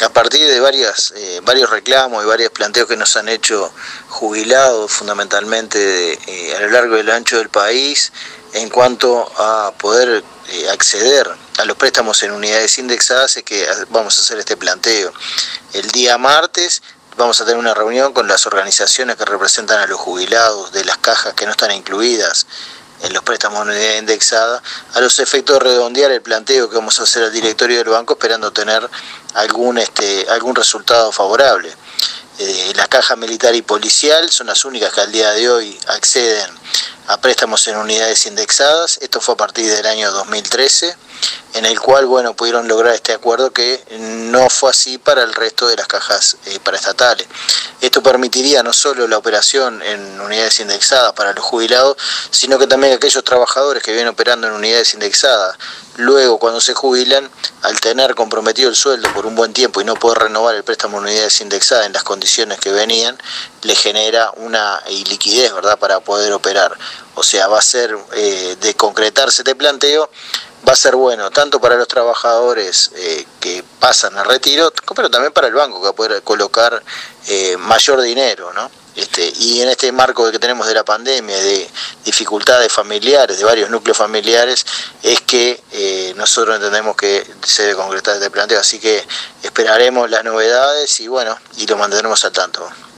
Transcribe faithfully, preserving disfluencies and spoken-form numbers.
a partir de varias, eh, varios reclamos y varios planteos que nos han hecho jubilados fundamentalmente de, eh, a lo largo y lo ancho del país, en cuanto a poder eh, acceder a los préstamos en unidades indexadas, es que vamos a hacer este planteo. El día martes vamos a tener una reunión con las organizaciones que representan a los jubilados de las cajas que no están incluidas en los préstamos en unidad indexada, a los efectos de redondear el planteo que vamos a hacer al directorio del banco, esperando tener algún, este, algún resultado favorable. Eh, la caja militar y policial son las únicas que al día de hoy acceden a préstamos en unidades indexadas. Esto fue a partir del año dos mil trece, en el cual, bueno, pudieron lograr este acuerdo que no fue así para el resto de las cajas eh, paraestatales. Esto permitiría no solo la operación en unidades indexadas para los jubilados, sino que también aquellos trabajadores que vienen operando en unidades indexadas, luego cuando se jubilan, al tener comprometido el sueldo por un buen tiempo y no poder renovar el préstamo en unidades indexadas en las condiciones que venían, le genera una iliquidez, ¿verdad?, para poder operar. O sea, va a ser, eh, de concretarse este planteo, va a ser bueno tanto para los trabajadores eh, que pasan al retiro, pero también para el banco, que va a poder colocar eh, mayor dinero, ¿no? Este, y en este marco que tenemos de la pandemia, de dificultades familiares, de varios núcleos familiares, es que eh, nosotros entendemos que se debe concretar este planteo. Así que esperaremos las novedades y bueno, y lo mantendremos al tanto.